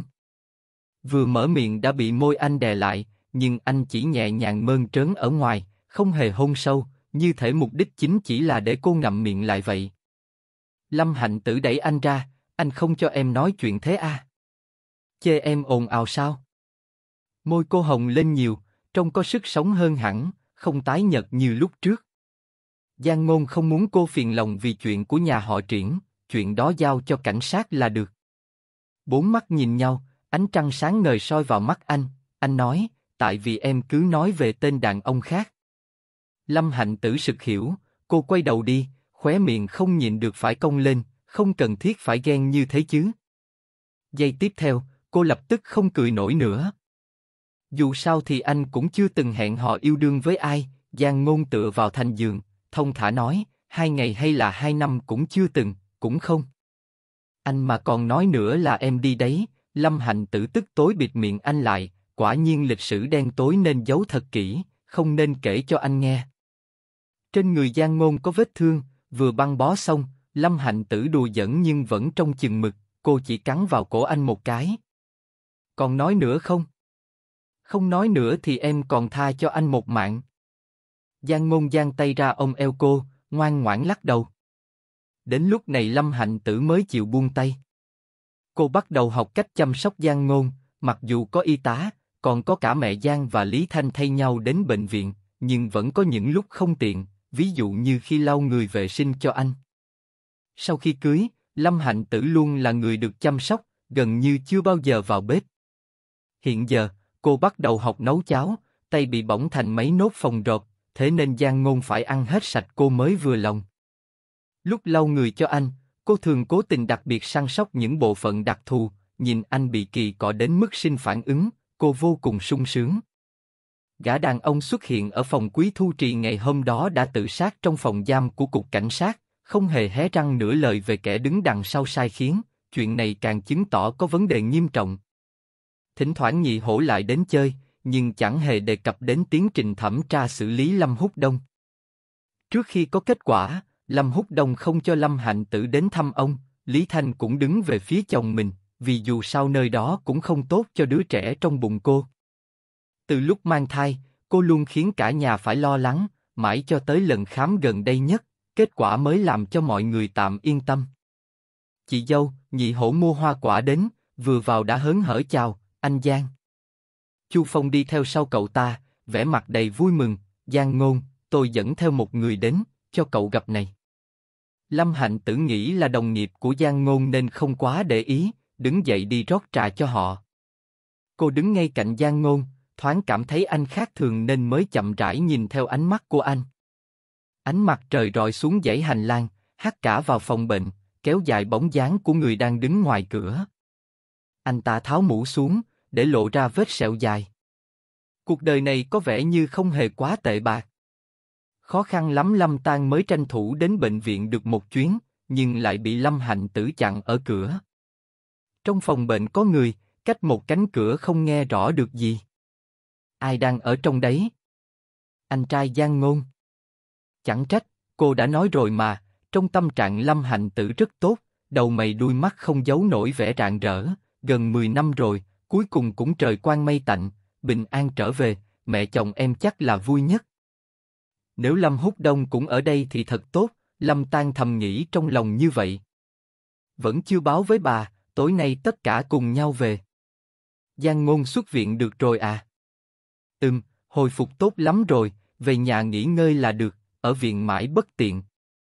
Vừa mở miệng đã bị môi anh đè lại, nhưng anh chỉ nhẹ nhàng mơn trớn ở ngoài, không hề hôn sâu, như thể mục đích chính chỉ là để cô ngậm miệng lại vậy. Lâm Hạnh Tử đẩy anh ra, anh không cho em nói chuyện thế à? Chê em ồn ào sao? Môi cô hồng lên nhiều, trông có sức sống hơn hẳn, không tái nhợt như lúc trước. Giang Ngôn không muốn cô phiền lòng vì chuyện của nhà họ Triển, chuyện đó giao cho cảnh sát là được. Bốn mắt nhìn nhau, ánh trăng sáng ngời soi vào mắt anh, anh nói, tại vì em cứ nói về tên đàn ông khác. Lâm Hạnh Tử sực hiểu, cô quay đầu đi, khóe miệng không nhịn được phải cong lên, không cần thiết phải ghen như thế chứ. Giây tiếp theo, cô lập tức không cười nổi nữa. Dù sao thì anh cũng chưa từng hẹn hò yêu đương với ai, Giang Ngôn tựa vào thành giường, thông thả nói, hai ngày hay là hai năm cũng chưa từng, cũng không. Anh mà còn nói nữa là em đi đấy, Lâm Hạnh Tử tức tối bịt miệng anh lại, quả nhiên lịch sử đen tối nên giấu thật kỹ, không nên kể cho anh nghe. Trên người Giang Ngôn có vết thương, vừa băng bó xong, Lâm Hạnh Tử đùa giỡn nhưng vẫn trong chừng mực, cô chỉ cắn vào cổ anh một cái. Còn nói nữa không? Không nói nữa thì em còn tha cho anh một mạng. Giang Ngôn giang tay ra ôm eo cô, ngoan ngoãn lắc đầu. Đến lúc này Lâm Hạnh Tử mới chịu buông tay. Cô bắt đầu học cách chăm sóc Giang Ngôn, mặc dù có y tá, còn có cả mẹ Giang và Lý Thanh thay nhau đến bệnh viện, nhưng vẫn có những lúc không tiện, ví dụ như khi lau người vệ sinh cho anh. Sau khi cưới, Lâm Hạnh Tử luôn là người được chăm sóc, gần như chưa bao giờ vào bếp. Hiện giờ, cô bắt đầu học nấu cháo, tay bị bỏng thành mấy nốt phồng rộp, thế nên Giang Ngôn phải ăn hết sạch cô mới vừa lòng. Lúc lau người cho anh, cô thường cố tình đặc biệt săn sóc những bộ phận đặc thù, nhìn anh bị kỳ cọ đến mức sinh phản ứng, cô vô cùng sung sướng. Gã đàn ông xuất hiện ở phòng Quý Thu Trì ngày hôm đó đã tự sát trong phòng giam của cục cảnh sát, không hề hé răng nửa lời về kẻ đứng đằng sau sai khiến, chuyện này càng chứng tỏ có vấn đề nghiêm trọng. Thỉnh thoảng Nhị Hổ lại đến chơi, nhưng chẳng hề đề cập đến tiến trình thẩm tra xử lý Lâm Húc Đông. Trước khi có kết quả, Lâm Húc Đông không cho Lâm Hạnh Tử đến thăm ông, Lý Thanh cũng đứng về phía chồng mình, vì dù sao nơi đó cũng không tốt cho đứa trẻ trong bụng cô. Từ lúc mang thai, cô luôn khiến cả nhà phải lo lắng, mãi cho tới lần khám gần đây nhất, kết quả mới làm cho mọi người tạm yên tâm. Chị dâu, Nhị Hổ mua hoa quả đến, vừa vào đã hớn hở chào, anh Giang. Chu Phong đi theo sau cậu ta, vẻ mặt đầy vui mừng, Giang Ngôn, tôi dẫn theo một người đến, cho cậu gặp này. Lâm Hạnh Tử nghĩ là đồng nghiệp của Giang Ngôn nên không quá để ý, đứng dậy đi rót trà cho họ. Cô đứng ngay cạnh Giang Ngôn, thoáng cảm thấy anh khác thường nên mới chậm rãi nhìn theo ánh mắt của anh. Ánh mặt trời rọi xuống dãy hành lang, hắt cả vào phòng bệnh, kéo dài bóng dáng của người đang đứng ngoài cửa. Anh ta tháo mũ xuống, để lộ ra vết sẹo dài. Cuộc đời này có vẻ như không hề quá tệ bạc. Khó khăn lắm Lâm Tang mới tranh thủ đến bệnh viện được một chuyến, nhưng lại bị Lâm Hạnh Tử chặn ở cửa. Trong phòng bệnh có người, cách một cánh cửa không nghe rõ được gì. Ai đang ở trong đấy? Anh trai Giang Ngôn. Chẳng trách, cô đã nói rồi mà, trong tâm trạng Lâm Hạnh Tử rất tốt, đầu mày đuôi mắt không giấu nổi vẻ rạng rỡ, gần mười năm rồi, cuối cùng cũng trời quang mây tạnh, bình an trở về, mẹ chồng em chắc là vui nhất. Nếu Lâm Húc Đông cũng ở đây thì thật tốt, Lâm Tan thầm nghĩ trong lòng như vậy. Vẫn chưa báo với bà, tối nay tất cả cùng nhau về. Giang Ngôn xuất viện được rồi à? Ừm, hồi phục tốt lắm rồi, về nhà nghỉ ngơi là được, ở viện mãi bất tiện.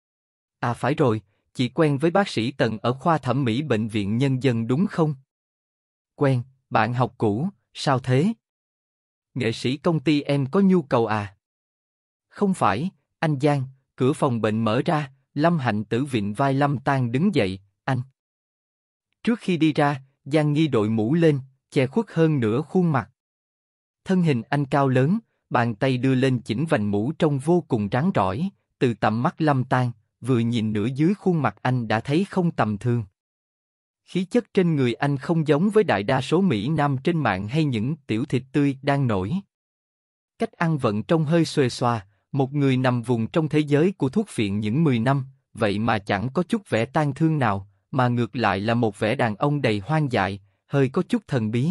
À phải rồi, chị quen với bác sĩ Tần ở khoa thẩm mỹ bệnh viện Nhân dân đúng không? Quen, bạn học cũ, sao thế? Nghệ sĩ công ty em có nhu cầu à? Không phải, anh Giang, cửa phòng bệnh mở ra, Lâm Hạnh Tử vịn vai Lâm Tan đứng dậy, anh. Trước khi đi ra, Giang Nghi đội mũ lên, che khuất hơn nửa khuôn mặt. Thân hình anh cao lớn, bàn tay đưa lên chỉnh vành mũ trông vô cùng rắn rỏi, từ tầm mắt Lâm Tan, vừa nhìn nửa dưới khuôn mặt anh đã thấy không tầm thường. Khí chất trên người anh không giống với đại đa số Mỹ Nam trên mạng hay những tiểu thịt tươi đang nổi. Cách ăn vận trông hơi xuề xoa, một người nằm vùng trong thế giới của thuốc phiện những mười năm, vậy mà chẳng có chút vẻ tang thương nào, mà ngược lại là một vẻ đàn ông đầy hoang dại, hơi có chút thần bí.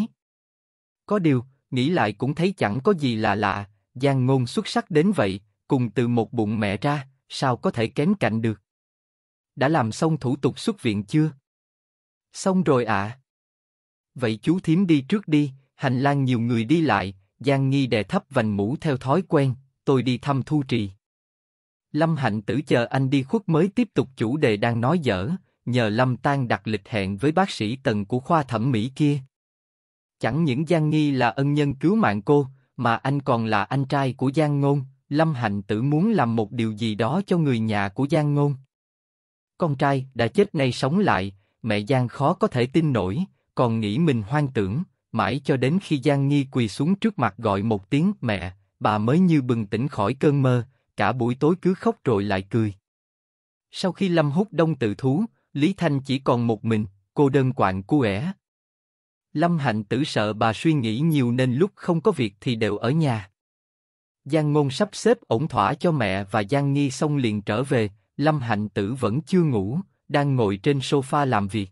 Có điều, nghĩ lại cũng thấy chẳng có gì lạ lạ, Giang Ngôn xuất sắc đến vậy, cùng từ một bụng mẹ ra, sao có thể kém cạnh được. Đã làm xong thủ tục xuất viện chưa? Xong rồi ạ. À. Vậy chú thím đi trước đi, hành lang nhiều người đi lại, Giang Nghi đè thấp vành mũ theo thói quen, tôi đi thăm Thu Trì. Lâm Hạnh Tử chờ anh đi khuất mới tiếp tục chủ đề đang nói dở, nhờ Lâm Tan đặt lịch hẹn với bác sĩ Tần của khoa thẩm mỹ kia. Chẳng những Giang Nghi là ân nhân cứu mạng cô, mà anh còn là anh trai của Giang Ngôn, Lâm Hạnh Tử muốn làm một điều gì đó cho người nhà của Giang Ngôn. Con trai đã chết nay sống lại, mẹ Giang khó có thể tin nổi, còn nghĩ mình hoang tưởng, mãi cho đến khi Giang Nghi quỳ xuống trước mặt gọi một tiếng mẹ, bà mới như bừng tỉnh khỏi cơn mơ, cả buổi tối cứ khóc rồi lại cười. Sau khi Lâm Húc Đông tự thú, Lý Thanh chỉ còn một mình, cô đơn quạnh quẽ. Lâm Hạnh Tử sợ bà suy nghĩ nhiều nên lúc không có việc thì đều ở nhà. Giang Ngôn sắp xếp ổn thỏa cho mẹ và Giang Nghi xong liền trở về, Lâm Hạnh Tử vẫn chưa ngủ, đang ngồi trên sofa làm việc.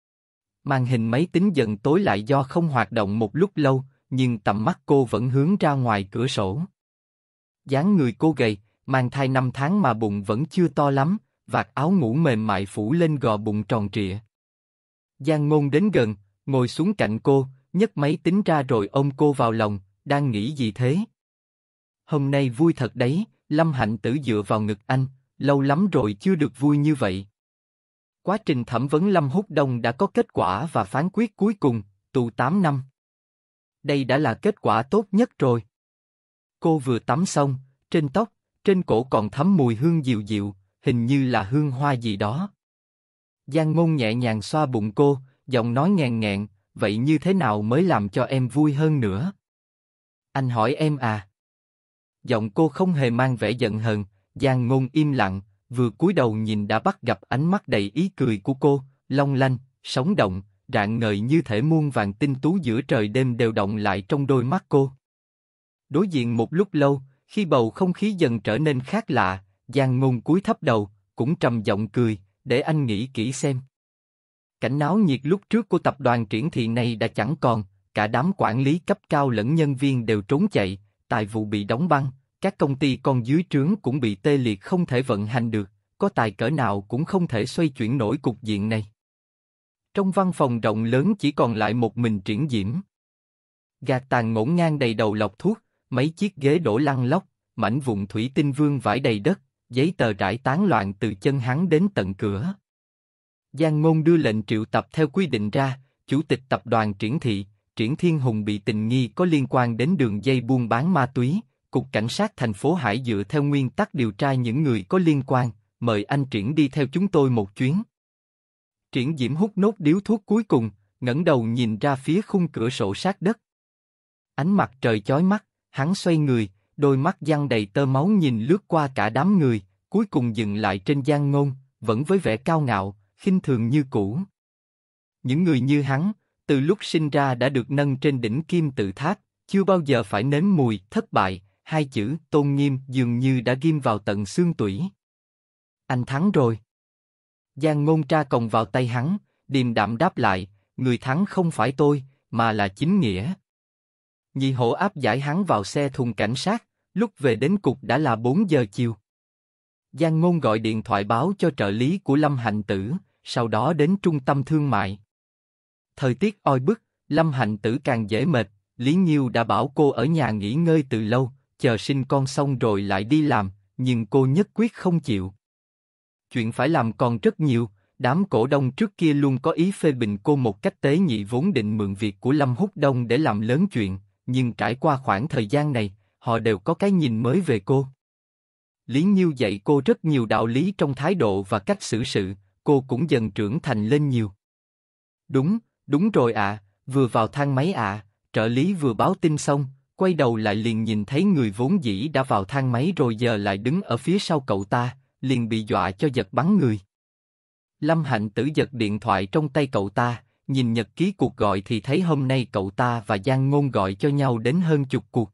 Màn hình máy tính dần tối lại do không hoạt động một lúc lâu, nhưng tầm mắt cô vẫn hướng ra ngoài cửa sổ. Dáng người cô gầy, mang thai năm tháng mà bụng vẫn chưa to lắm, vạt áo ngủ mềm mại phủ lên gò bụng tròn trịa. Giang Ngôn đến gần, ngồi xuống cạnh cô, nhấc máy tính ra rồi ôm cô vào lòng, đang nghĩ gì thế? Hôm nay vui thật đấy, Lâm Hạnh Tử dựa vào ngực anh, lâu lắm rồi chưa được vui như vậy. Quá trình thẩm vấn Lâm Húc Đông đã có kết quả và phán quyết cuối cùng, tù tám năm. Đây đã là kết quả tốt nhất rồi. Cô vừa tắm xong, trên tóc, trên cổ còn thấm mùi hương dịu dịu, hình như là hương hoa gì đó. Giang Ngôn nhẹ nhàng xoa bụng cô, giọng nói nghẹn nghẹn, vậy như thế nào mới làm cho em vui hơn nữa? Anh hỏi em à? Giọng cô không hề mang vẻ giận hờn, Giang Ngôn im lặng, vừa cúi đầu nhìn đã bắt gặp ánh mắt đầy ý cười của cô, long lanh, sống động, rạng ngời như thể muôn vàng tinh tú giữa trời đêm đều động lại trong đôi mắt cô. Đối diện một lúc lâu, khi bầu không khí dần trở nên khác lạ, Giang Ngôn cúi thấp đầu, cũng trầm giọng cười, để anh nghĩ kỹ xem. Cảnh náo nhiệt lúc trước của tập đoàn Triển Thị này đã chẳng còn, cả đám quản lý cấp cao lẫn nhân viên đều trốn chạy, tài vụ bị đóng băng, các công ty con dưới trướng cũng bị tê liệt không thể vận hành được, có tài cỡ nào cũng không thể xoay chuyển nổi cục diện này. Trong văn phòng rộng lớn chỉ còn lại một mình Triển Diễm. Gạt tàn ngổn ngang đầy đầu lọc thuốc, mấy chiếc ghế đổ lăn lóc, mảnh vụn thủy tinh vương vãi đầy đất, giấy tờ rải tán loạn từ chân hắn đến tận cửa. Giang Ngôn đưa lệnh triệu tập theo quy định ra, chủ tịch tập đoàn Triển Thị, Triển Thiên Hùng bị tình nghi có liên quan đến đường dây buôn bán ma túy, cục cảnh sát thành phố Hải dựa theo nguyên tắc điều tra những người có liên quan, mời anh Triển đi theo chúng tôi một chuyến. Triển Diễm hút nốt điếu thuốc cuối cùng, ngẩng đầu nhìn ra phía khung cửa sổ sát đất. Ánh mặt trời chói mắt, hắn xoay người, đôi mắt giăng đầy tơ máu nhìn lướt qua cả đám người, cuối cùng dừng lại trên Giang Ngôn, vẫn với vẻ cao ngạo, khinh thường như cũ. Những người như hắn, từ lúc sinh ra đã được nâng trên đỉnh kim tự tháp, chưa bao giờ phải nếm mùi thất bại, hai chữ tôn nghiêm dường như đã ghim vào tận xương tủy. Anh thắng rồi. Giang Ngôn tra còng vào tay hắn, điềm đạm đáp lại, người thắng không phải tôi, mà là chính nghĩa. Nhị hổ áp giải hắn vào xe thùng cảnh sát, lúc về đến cục đã là bốn giờ chiều. Giang Ngôn gọi điện thoại báo cho trợ lý của Lâm Hạnh Tử, sau đó đến trung tâm thương mại. Thời tiết oi bức, Lâm Hạnh Tử càng dễ mệt, Lý Nhiêu đã bảo cô ở nhà nghỉ ngơi từ lâu, chờ sinh con xong rồi lại đi làm, nhưng cô nhất quyết không chịu. Chuyện phải làm còn rất nhiều, đám cổ đông trước kia luôn có ý phê bình cô một cách tế nhị vốn định mượn việc của Lâm Húc Đông để làm lớn chuyện, nhưng trải qua khoảng thời gian này, họ đều có cái nhìn mới về cô. Lý Nhiêu dạy cô rất nhiều đạo lý trong thái độ và cách xử sự, cô cũng dần trưởng thành lên nhiều. Đúng, đúng rồi ạ, à, vừa vào thang máy ạ, à, trợ lý vừa báo tin xong, quay đầu lại liền nhìn thấy người vốn dĩ đã vào thang máy rồi giờ lại đứng ở phía sau cậu ta, liền bị dọa cho giật bắn người. Lâm Hạnh Tử giật điện thoại trong tay cậu ta, nhìn nhật ký cuộc gọi thì thấy hôm nay cậu ta và Giang Ngôn gọi cho nhau đến hơn chục cuộc.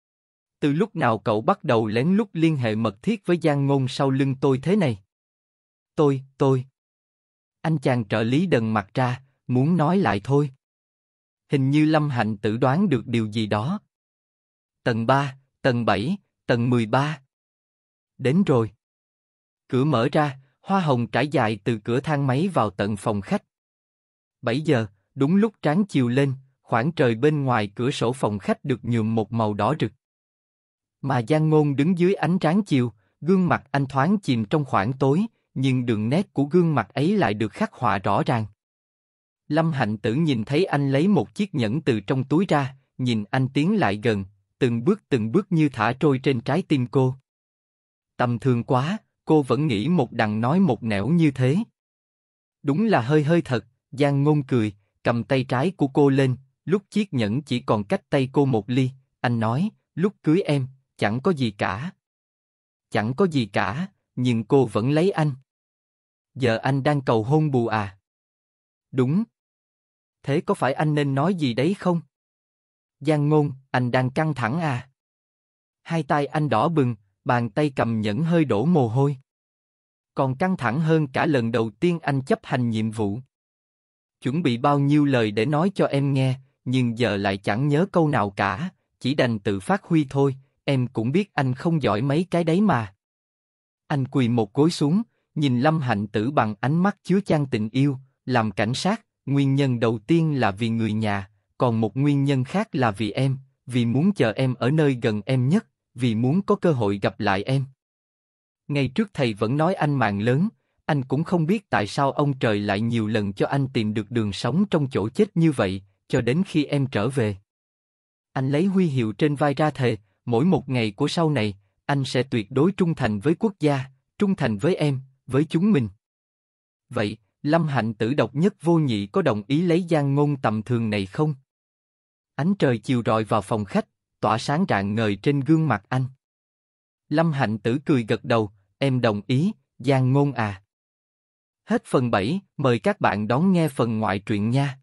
Từ lúc nào cậu bắt đầu lén lút liên hệ mật thiết với Giang Ngôn sau lưng tôi thế này? Tôi, tôi. Anh chàng trợ lý đần mặt ra, muốn nói lại thôi. Hình như Lâm Hạnh Tử đoán được điều gì đó. Tầng ba, tầng bảy, tầng mười ba. Đến rồi. Cửa mở ra, hoa hồng trải dài từ cửa thang máy vào tận phòng khách. bảy giờ, đúng lúc tráng chiều lên, khoảng trời bên ngoài cửa sổ phòng khách được nhuộm một màu đỏ rực. Mà Giang Ngôn đứng dưới ánh tráng chiều, gương mặt anh thoáng chìm trong khoảng tối, nhưng đường nét của gương mặt ấy lại được khắc họa rõ ràng. Lâm Hạnh Tử nhìn thấy anh lấy một chiếc nhẫn từ trong túi ra, nhìn anh tiến lại gần, từng bước từng bước như thả trôi trên trái tim cô. Tầm thường quá, cô vẫn nghĩ một đằng nói một nẻo như thế. Đúng là hơi hơi thật, Giang Ngôn cười, cầm tay trái của cô lên, lúc chiếc nhẫn chỉ còn cách tay cô một ly, anh nói, lúc cưới em, chẳng có gì cả. Chẳng có gì cả, nhưng cô vẫn lấy anh. Giờ anh đang cầu hôn bù à? Đúng. Thế có phải anh nên nói gì đấy không? Giang Ngôn, anh đang căng thẳng à? Hai tay anh đỏ bừng, bàn tay cầm nhẫn hơi đổ mồ hôi. Còn căng thẳng hơn cả lần đầu tiên anh chấp hành nhiệm vụ. Chuẩn bị bao nhiêu lời để nói cho em nghe, nhưng giờ lại chẳng nhớ câu nào cả, chỉ đành tự phát huy thôi, em cũng biết anh không giỏi mấy cái đấy mà. Anh quỳ một gối xuống, nhìn Lâm Hạnh Tử bằng ánh mắt chứa chan tình yêu, làm cảnh sát, nguyên nhân đầu tiên là vì người nhà, còn một nguyên nhân khác là vì em, vì muốn chờ em ở nơi gần em nhất, vì muốn có cơ hội gặp lại em. Ngày trước thầy vẫn nói anh mạng lớn, anh cũng không biết tại sao ông trời lại nhiều lần cho anh tìm được đường sống trong chỗ chết như vậy, cho đến khi em trở về. Anh lấy huy hiệu trên vai ra thề, mỗi một ngày của sau này, anh sẽ tuyệt đối trung thành với quốc gia, trung thành với em, với chúng mình. Vậy, Lâm Hạnh Tử độc nhất vô nhị có đồng ý lấy Giang Ngôn tầm thường này không? Ánh trời chiều rọi vào phòng khách, tỏa sáng rạng ngời trên gương mặt anh. Lâm Hạnh Tử cười gật đầu, em đồng ý, Giang Ngôn à. Hết phần bảy, mời các bạn đón nghe phần ngoại truyện nha.